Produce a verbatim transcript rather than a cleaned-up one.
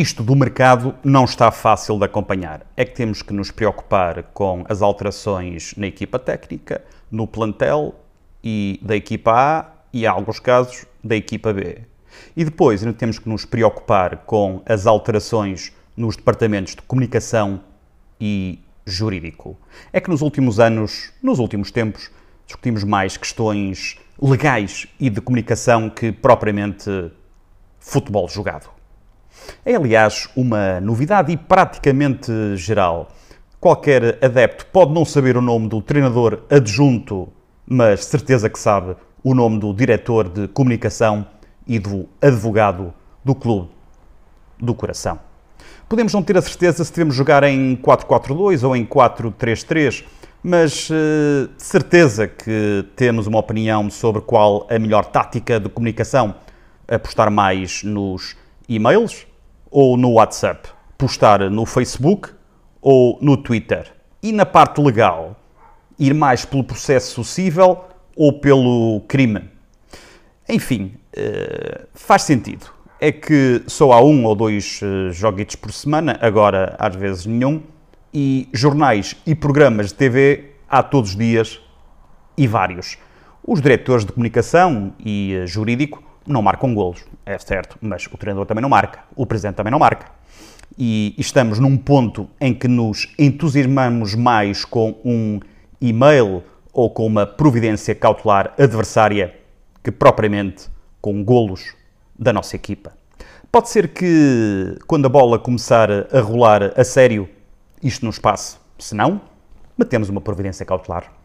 Isto do mercado não está fácil de acompanhar. É que temos que nos preocupar com as alterações na equipa técnica, no plantel e da equipa A e, em alguns casos, da equipa B. E depois ainda temos que nos preocupar com as alterações nos departamentos de comunicação e jurídico. É que nos últimos anos, nos últimos tempos, discutimos mais questões legais e de comunicação que propriamente futebol jogado. É, aliás, uma novidade e praticamente geral. Qualquer adepto pode não saber o nome do treinador adjunto, mas certeza que sabe o nome do diretor de comunicação e do advogado do clube do coração. Podemos não ter a certeza se devemos jogar em quatro quatro dois ou em quatro três três, mas uh, de certeza que temos uma opinião sobre qual a melhor tática de comunicação. Apostar mais nos e-mails ou no WhatsApp? Postar no Facebook ou no Twitter? E na parte legal, ir mais pelo processo civil ou pelo crime? Enfim, uh, faz sentido. É que só há um ou dois uh, joguitos por semana, agora às vezes nenhum, e jornais e programas de T V há todos os dias e vários. Os diretores de comunicação e uh, jurídico não marcam golos, é certo, mas o treinador também não marca, o presidente também não marca. E estamos num ponto em que nos entusiasmamos mais com um e-mail ou com uma providência cautelar adversária que propriamente com golos da nossa equipa. Pode ser que, quando a bola começar a rolar a sério, isto nos passe. Se não, metemos uma providência cautelar.